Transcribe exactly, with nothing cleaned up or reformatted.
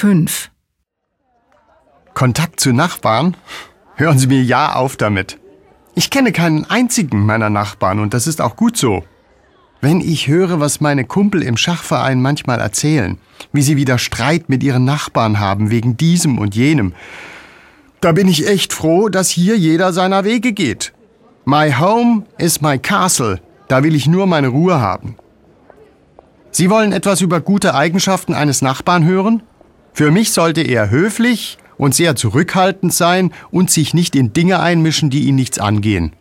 fünf. Kontakt zu Nachbarn? Hören Sie mir ja auf damit. Ich kenne keinen einzigen meiner Nachbarn und das ist auch gut so. Wenn ich höre, was meine Kumpel im Schachverein manchmal erzählen, wie sie wieder Streit mit ihren Nachbarn haben wegen diesem und jenem, da bin ich echt froh, dass hier jeder seiner Wege geht. My home is my castle. Da will ich nur meine Ruhe haben. Sie wollen etwas über gute Eigenschaften eines Nachbarn hören? Für mich sollte er höflich und sehr zurückhaltend sein und sich nicht in Dinge einmischen, die ihn nichts angehen.